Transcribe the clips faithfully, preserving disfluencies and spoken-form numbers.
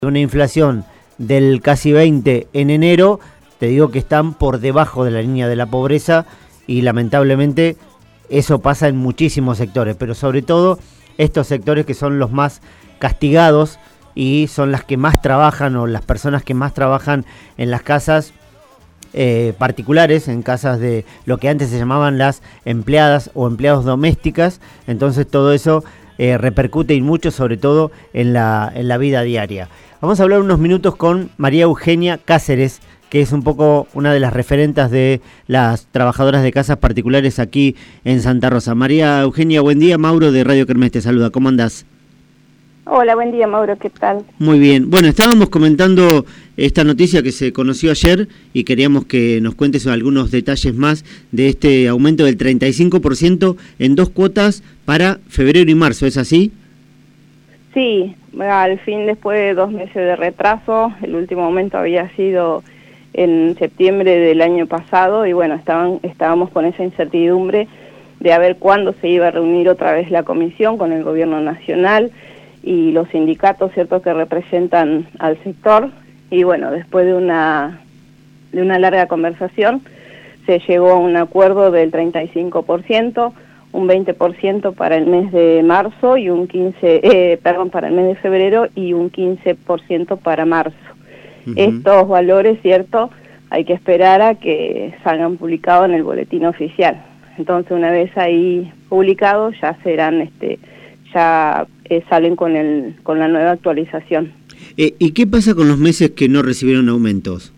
una inflación del casi veinte en enero, te digo que están por debajo de la línea de la pobreza y lamentablemente eso pasa en muchísimos sectores, pero sobre todo estos sectores que son los más castigados y son las que más trabajan o las personas que más trabajan en las casas eh, particulares, en casas de lo que antes se llamaban las empleadas o empleados domésticas. Entonces todo eso eh, repercute y mucho sobre todo en la, en la vida diaria. Vamos a hablar unos minutos con María Eugenia Cáceres, que es un poco una de las referentes de las trabajadoras de casas particulares aquí en Santa Rosa. María Eugenia, buen día. Mauro de Radio Kermés te saluda. ¿Cómo andás? Hola, buen día, Mauro. ¿Qué tal? Muy bien. Bueno, estábamos comentando esta noticia que se conoció ayer y queríamos que nos cuentes algunos detalles más de este aumento del treinta y cinco por ciento en dos cuotas para febrero y marzo. ¿Es así? Sí, al fin, después de dos meses de retraso, el último aumento había sido en septiembre del año pasado y bueno, estaban, estábamos con esa incertidumbre de a ver cuándo se iba a reunir otra vez la comisión con el gobierno nacional y los sindicatos, cierto, que representan al sector. Y bueno, después de una, de una larga conversación se llegó a un acuerdo del treinta y cinco por ciento, un veinte por ciento para el mes de marzo y un quince, eh, perdón, para el mes de febrero y un quince por ciento para marzo. Uh-huh. Estos valores, cierto, hay que esperar a que salgan publicados en el boletín oficial. Entonces, una vez ahí publicados, ya serán, este, ya eh, salen con el, con la nueva actualización. Eh, ¿Y qué pasa con los meses que no recibieron aumentos?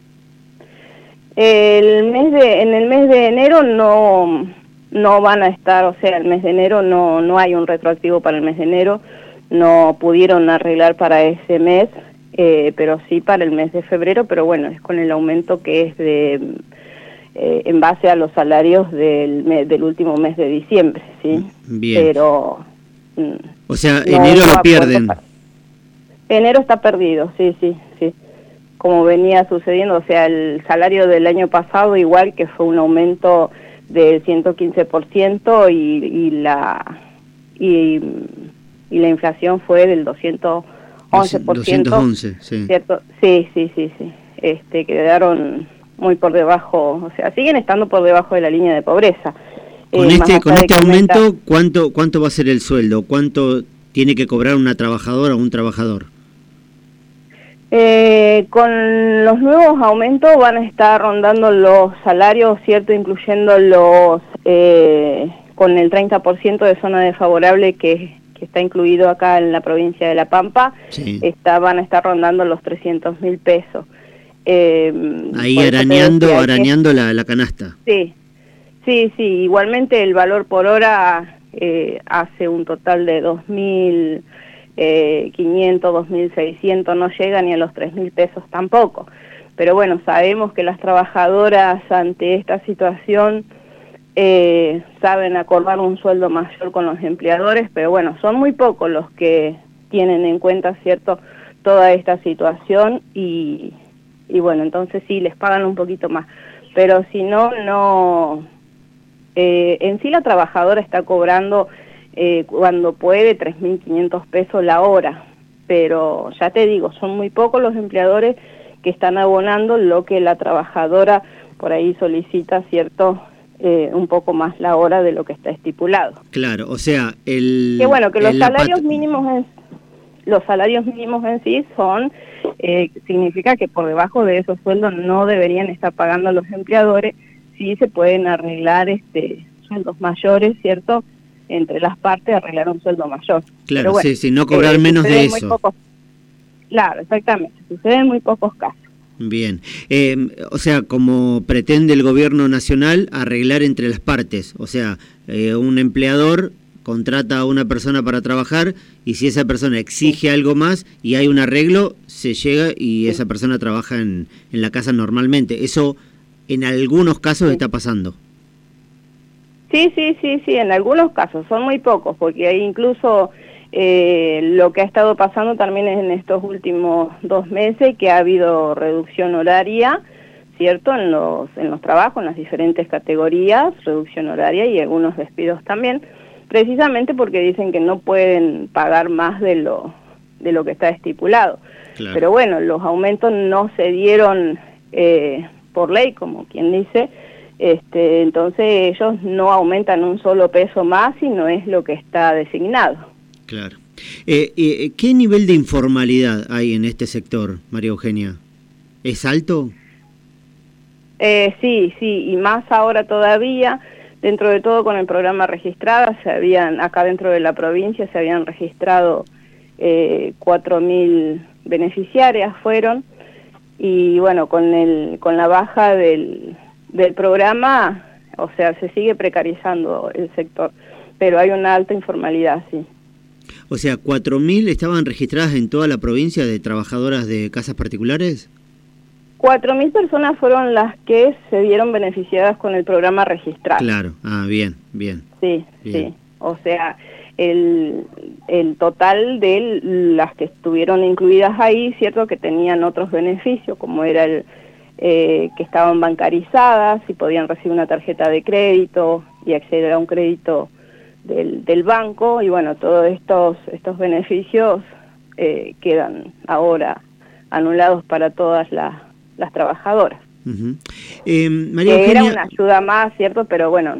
El mes de, en el mes de enero no, no van a estar, o sea, el mes de enero no, no hay un retroactivo para el mes de enero, no pudieron arreglar para ese mes. Eh, pero sí para el mes de febrero, pero bueno, es con el aumento que es de eh, en base a los salarios del mes, del último mes de diciembre, ¿sí? Bien. Pero mm, o sea, no, enero no lo pierden. Para... Enero está perdido, sí, sí, sí. Como venía sucediendo, o sea, el salario del año pasado igual, que fue un aumento del ciento quince por ciento y, y la y, y la inflación fue del doscientos once por ciento, doscientos once, sí. ¿Cierto? Sí, sí, sí, sí. Este, quedaron muy por debajo, o sea, siguen estando por debajo de la línea de pobreza. Con eh, este, con este aumento, ¿cuánto, ¿cuánto va a ser el sueldo? ¿Cuánto tiene que cobrar una trabajadora o un trabajador? Eh, con los nuevos aumentos van a estar rondando los salarios, ¿cierto? Incluyendo los, eh, con el treinta por ciento de zona desfavorable que que está incluido acá en la provincia de La Pampa, sí. está, van a estar rondando los trescientos mil pesos. Eh, Ahí arañando, arañando que, la, la canasta. Sí, sí, sí, igualmente el valor por hora eh, hace un total de dos mil quinientos, dos mil seiscientos, no llega ni a los tres mil pesos tampoco. Pero bueno, sabemos que las trabajadoras ante esta situación Eh, saben acordar un sueldo mayor con los empleadores, pero bueno, son muy pocos los que tienen en cuenta, cierto, toda esta situación y, y bueno, entonces sí, les pagan un poquito más, pero si no, no, eh, en sí la trabajadora está cobrando eh, cuando puede tres mil quinientos pesos la hora, pero ya te digo, son muy pocos los empleadores que están abonando lo que la trabajadora por ahí solicita, cierto, Eh, un poco más la hora de lo que está estipulado. Claro, o sea, el... Que bueno, que los salarios pat... mínimos en, los salarios mínimos en sí son, eh, significa que por debajo de esos sueldos no deberían estar pagando los empleadores, sí se pueden arreglar este sueldos mayores, ¿cierto? Entre las partes arreglar un sueldo mayor. Claro, bueno, sí, sí, no cobrar eh, menos de eso. Pocos, claro, exactamente, sucede en muy pocos casos. Bien, eh, o sea, como pretende el gobierno nacional arreglar entre las partes, o sea, eh, un empleador contrata a una persona para trabajar y si esa persona exige algo más y hay un arreglo, se llega y sí. esa persona trabaja en, en la casa normalmente. Eso en algunos casos sí. está pasando. Sí, sí, sí, sí, en algunos casos, son muy pocos, porque hay incluso... Eh, lo que ha estado pasando también en estos últimos dos meses, que ha habido reducción horaria, ¿cierto? En los, en los trabajos, en las diferentes categorías, reducción horaria y algunos despidos también, precisamente porque dicen que no pueden pagar más de lo, de lo que está estipulado. Claro. Pero bueno, los aumentos no se dieron eh, por ley, como quien dice, este, entonces ellos no aumentan un solo peso más, sino es lo que está designado. Claro. Eh, eh, ¿Qué nivel de informalidad hay en este sector, María Eugenia? ¿Es alto? Eh, sí, sí, y más ahora todavía, dentro de todo con el programa Registrada, se habían, acá dentro de la provincia se habían registrado eh, cuatro mil beneficiarias fueron, y bueno, con el con la baja del, del programa, o sea, se sigue precarizando el sector, pero hay una alta informalidad, sí. O sea, ¿cuatro mil estaban registradas en toda la provincia de trabajadoras de casas particulares? cuatro mil personas fueron las que se vieron beneficiadas con el programa Registrado. Claro, ah, bien, bien. Sí, bien. sí, o sea, el, el total de las que estuvieron incluidas ahí, cierto que tenían otros beneficios, como era el eh, que estaban bancarizadas y podían recibir una tarjeta de crédito y acceder a un crédito del, del banco, y bueno, todos estos, estos beneficios eh, quedan ahora anulados para todas las, las trabajadoras. Uh-huh. eh, María que Eugenia... era una ayuda más, ¿cierto? Pero bueno...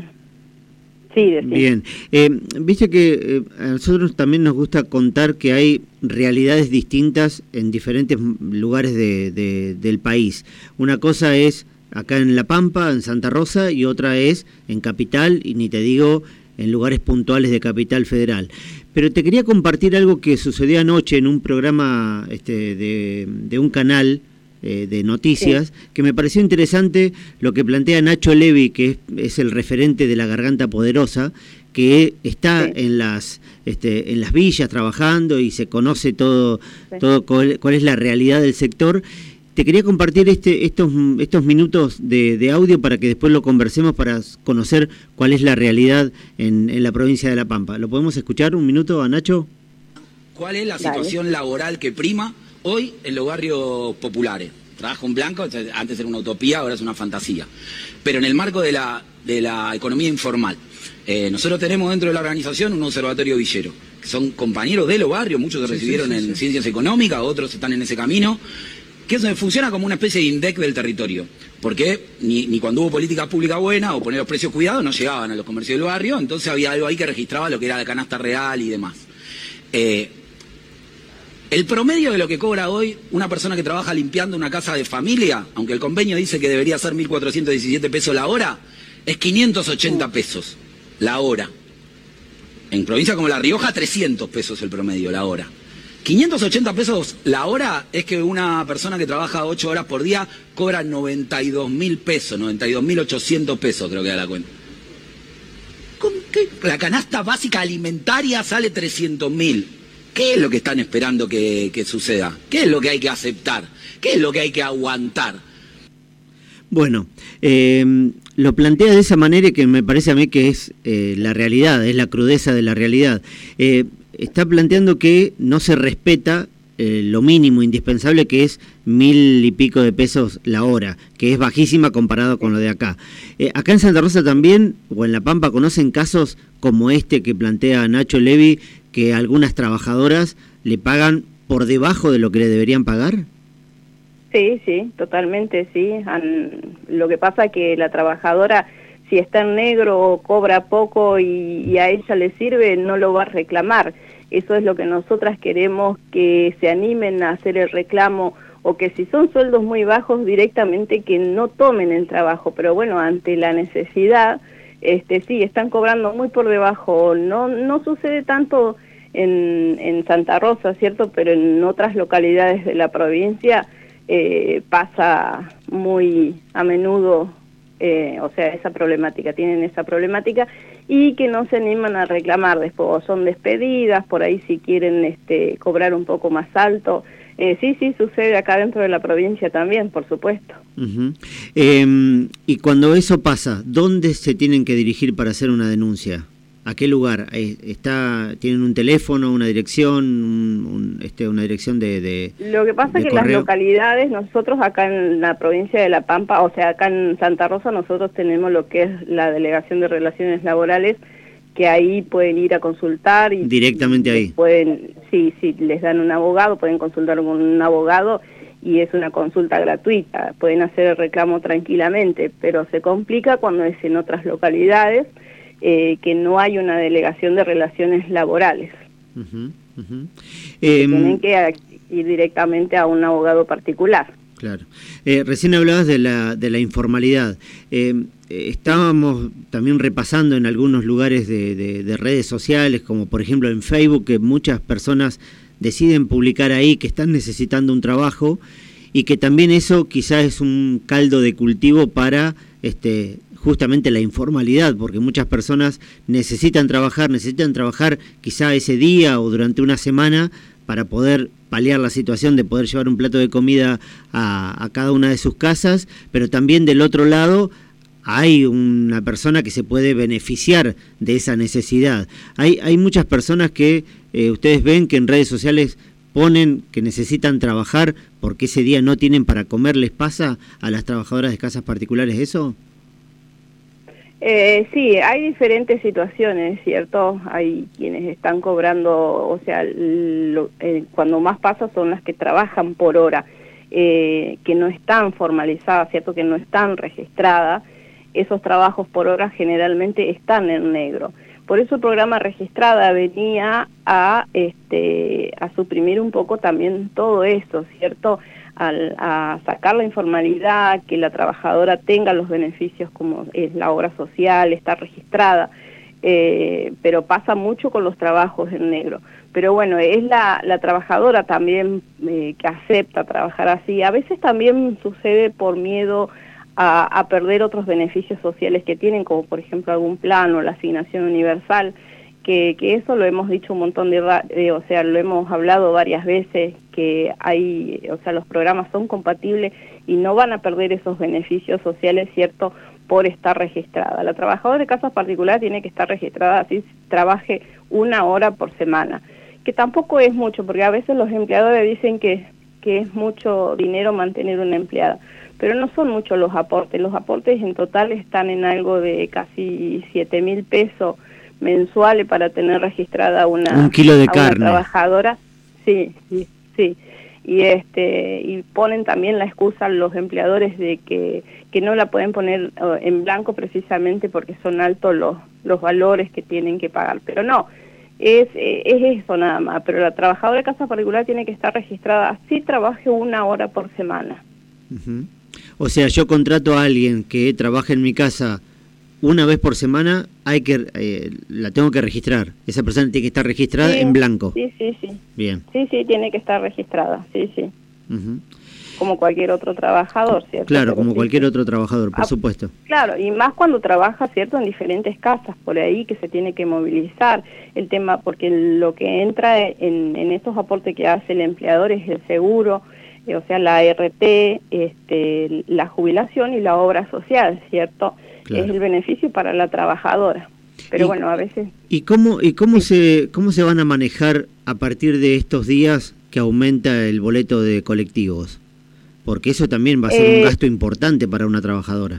Sí, bien, eh, viste que eh, a nosotros también nos gusta contar que hay realidades distintas en diferentes lugares de, de, del país. Una cosa es acá en La Pampa, en Santa Rosa, y otra es en Capital, y ni te digo en lugares puntuales de Capital Federal. Pero te quería compartir algo que sucedió anoche en un programa este, de, de un canal Eh, de noticias, sí, que me pareció interesante lo que plantea Nacho Levi, que es, es el referente de La Garganta Poderosa, que está sí. en las este, en las villas trabajando y se conoce todo, sí. todo cuál, cuál es la realidad del sector. Te quería compartir este estos estos minutos de, de audio para que después lo conversemos, para conocer cuál es la realidad en, en la provincia de La Pampa. ¿Lo podemos escuchar un minuto a Nacho? ¿Cuál es la situación Dale. laboral que prima hoy en los barrios populares? Trabajo en blanco, antes era una utopía, ahora es una fantasía. Pero en el marco de la, de la economía informal, eh, nosotros tenemos dentro de la organización un observatorio villero, que son compañeros de los barrios, muchos se sí, recibieron sí, sí, en sí. ciencias económicas, otros están en ese camino, que eso funciona como una especie de INDEC del territorio, porque ni, ni cuando hubo política pública buena o poner los precios cuidados no llegaban a los comercios del barrio, entonces había algo ahí que registraba lo que era la canasta real y demás. Eh, El promedio de lo que cobra hoy una persona que trabaja limpiando una casa de familia, aunque el convenio dice que debería ser mil cuatrocientos diecisiete pesos la hora, es quinientos ochenta pesos la hora. En provincia como La Rioja, trescientos pesos el promedio la hora. quinientos ochenta pesos la hora es que una persona que trabaja ocho horas por día cobra noventa y dos mil pesos, noventa y dos mil ochocientos pesos creo que da la cuenta. ¿Con qué? La canasta básica alimentaria sale trescientos mil. ¿Qué es lo que están esperando que, que suceda? ¿Qué es lo que hay que aceptar? ¿Qué es lo que hay que aguantar? Bueno, eh, lo plantea de esa manera que me parece a mí que es eh, la realidad, es la crudeza de la realidad. Eh, está planteando que no se respeta eh, lo mínimo indispensable, que es mil y pico de pesos la hora, que es bajísima comparado con lo de acá. Eh, acá en Santa Rosa también, o en La Pampa, ¿conocen casos como este que plantea Nacho Levi, que algunas trabajadoras le pagan por debajo de lo que le deberían pagar? Sí, sí, totalmente, sí. Lo que pasa es que la trabajadora, si está en negro o cobra poco y, y a ella le sirve, no lo va a reclamar. Eso es lo que nosotras queremos, que se animen a hacer el reclamo, o que si son sueldos muy bajos, directamente que no tomen el trabajo. Pero bueno, ante la necesidad, este sí, están cobrando muy por debajo. No, no sucede tanto en, en Santa Rosa, ¿cierto? Pero en otras localidades de la provincia eh, pasa muy a menudo, eh, o sea, esa problemática, tienen esa problemática, y que no se animan a reclamar después, o son despedidas, por ahí si quieren este, cobrar un poco más alto. Eh, sí, sí, sucede acá dentro de la provincia también, por supuesto. Uh-huh. eh, y cuando eso pasa, ¿dónde se tienen que dirigir para hacer una denuncia? ¿A qué lugar? ¿Está, ¿Tienen un teléfono, una dirección, un, un, este, una dirección de, de Lo que pasa es que correo? Las localidades, nosotros acá en la provincia de La Pampa, o sea, acá en Santa Rosa, nosotros tenemos lo que es la Delegación de Relaciones Laborales, que ahí pueden ir a consultar. Y directamente ahí. Pueden, sí, sí, les dan un abogado, pueden consultar con un abogado y es una consulta gratuita, pueden hacer el reclamo tranquilamente, pero se complica cuando es en otras localidades eh, que no hay una delegación de relaciones laborales. Uh-huh, uh-huh. Eh, tienen que ir directamente a un abogado particular. Claro. Eh, recién hablabas de la, de la informalidad. Eh, estábamos también repasando en algunos lugares de, de, de redes sociales, como por ejemplo en Facebook, que muchas personas deciden publicar ahí que están necesitando un trabajo y que también eso quizás es un caldo de cultivo para este justamente la informalidad, porque muchas personas necesitan trabajar, necesitan trabajar quizá ese día o durante una semana para poder paliar la situación de poder llevar un plato de comida a, a cada una de sus casas, pero también del otro lado hay una persona que se puede beneficiar de esa necesidad. Hay, hay muchas personas que eh, ustedes ven que en redes sociales ponen que necesitan trabajar porque ese día no tienen para comer. ¿Les pasa a las trabajadoras de casas particulares eso? Eh, sí, hay diferentes situaciones, ¿cierto? Hay quienes están cobrando, o sea, lo, eh, cuando más pasa son las que trabajan por hora, eh, que no están formalizadas, ¿cierto? Que no están registradas. Esos trabajos por hora generalmente están en negro. Por eso el programa Registrada venía a, este, a suprimir un poco también todo eso, ¿cierto? Al, a sacar la informalidad, que la trabajadora tenga los beneficios como es la obra social, está registrada, eh, pero pasa mucho con los trabajos en negro. Pero bueno, es la, la trabajadora también eh, que acepta trabajar así. A veces también sucede por miedo A, a perder otros beneficios sociales que tienen, como por ejemplo algún plan o la asignación universal, que, que eso lo hemos dicho un montón de, eh, o sea, lo hemos hablado varias veces, que hay, o sea, los programas son compatibles y no van a perder esos beneficios sociales, ¿cierto?, por estar registrada. La trabajadora de casas particulares tiene que estar registrada, así trabaje una hora por semana, que tampoco es mucho, porque a veces los empleadores dicen que, que es mucho dinero mantener una empleada, pero no son muchos los aportes. Los aportes en total están en algo de casi siete mil pesos mensuales para tener registrada una, un kilo de a carne. Una trabajadora. Sí, sí, sí. Y este y ponen también la excusa los empleadores de que, que no la pueden poner uh, en blanco precisamente porque son altos los, los valores que tienen que pagar. Pero no, es, eh, es eso nada más. Pero la trabajadora de casa particular tiene que estar registrada, así trabaje una hora por semana. Uh-huh. O sea, yo contrato a alguien que trabaja en mi casa una vez por semana, hay que eh, la tengo que registrar. Esa persona tiene que estar registrada sí, en blanco. Sí, sí, sí. Bien. Sí, sí, tiene que estar registrada, sí, sí. Uh-huh. Como cualquier otro trabajador, ¿cierto? Claro, Pero como sí, cualquier sí. otro trabajador, por ah, supuesto. Claro, y más cuando trabaja, ¿cierto?, en diferentes casas, por ahí que se tiene que movilizar el tema, porque lo que entra en, en estos aportes que hace el empleador es el seguro, o sea, la R T, este, la jubilación y la obra social, ¿cierto? Claro. Es el beneficio para la trabajadora. Pero y, bueno, a veces... ¿Y cómo y cómo sí. se cómo se van a manejar a partir de estos días que aumenta el boleto de colectivos? Porque eso también va a ser eh, un gasto importante para una trabajadora.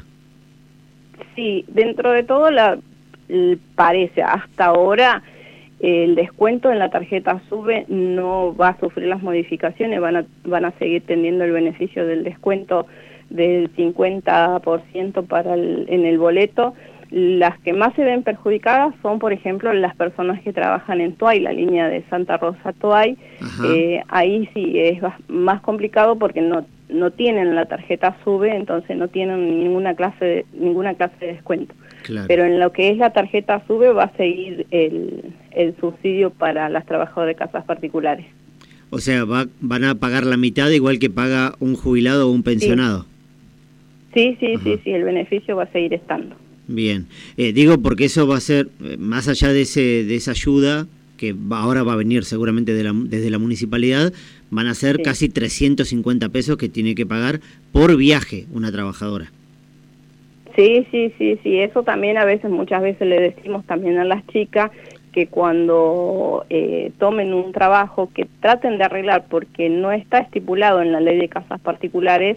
Sí, dentro de todo la parece hasta ahora el descuento en la tarjeta SUBE no va a sufrir las modificaciones, van a, van a seguir teniendo el beneficio del descuento del cincuenta por ciento para el, en el boleto. Las que más se ven perjudicadas son, por ejemplo, las personas que trabajan en Toay, la línea de Santa Rosa Toay. Eh, ahí sí es más complicado porque no no tienen la tarjeta SUBE, entonces no tienen ninguna clase de, ninguna clase de descuento. Claro. Pero en lo que es la tarjeta SUBE va a seguir el, el subsidio para las trabajadoras de casas particulares. O sea, va, van a pagar la mitad igual que paga un jubilado o un pensionado. Sí, sí, sí, sí, sí, el beneficio va a seguir estando. Bien, eh, digo porque eso va a ser, eh, más allá de ese de esa ayuda, que va, ahora va a venir seguramente de la, desde la municipalidad, van a ser sí. casi trescientos cincuenta pesos que tiene que pagar por viaje una trabajadora. Sí, sí, sí, sí, eso también a veces, muchas veces le decimos también a las chicas que cuando eh, tomen un trabajo que traten de arreglar, porque no está estipulado en la ley de casas particulares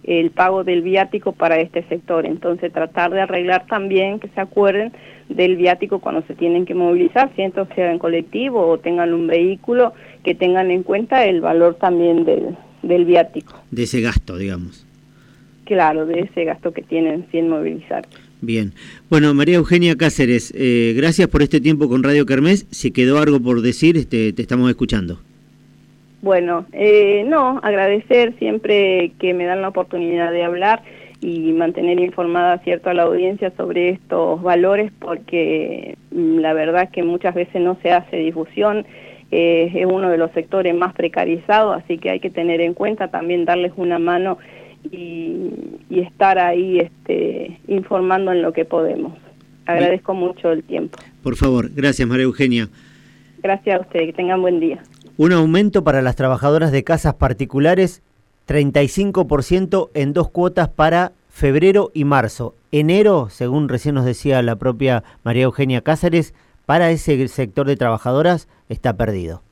el pago del viático para este sector. Entonces tratar de arreglar también que se acuerden del viático cuando se tienen que movilizar, si esto sea en colectivo o tengan un vehículo, que tengan en cuenta el valor también del, del viático. De ese gasto, digamos. Claro, de ese gasto que tienen sin movilizar. Bien. Bueno, María Eugenia Cáceres, eh, gracias por este tiempo con Radio Kermés. Si quedó algo por decir, este, te estamos escuchando. Bueno, eh, no, agradecer siempre que me dan la oportunidad de hablar y mantener informada, cierto, a la audiencia sobre estos valores, porque la verdad que muchas veces no se hace difusión, eh, es uno de los sectores más precarizados, así que hay que tener en cuenta, también darles una mano y, y estar ahí este, informando en lo que podemos. Agradezco Bien. mucho el tiempo. Por favor, gracias María Eugenia. Gracias a ustedes, que tengan buen día. Un aumento para las trabajadoras de casas particulares, treinta y cinco por ciento en dos cuotas para febrero y marzo. Enero, según recién nos decía la propia María Eugenia Cáceres, para ese sector de trabajadoras está perdido.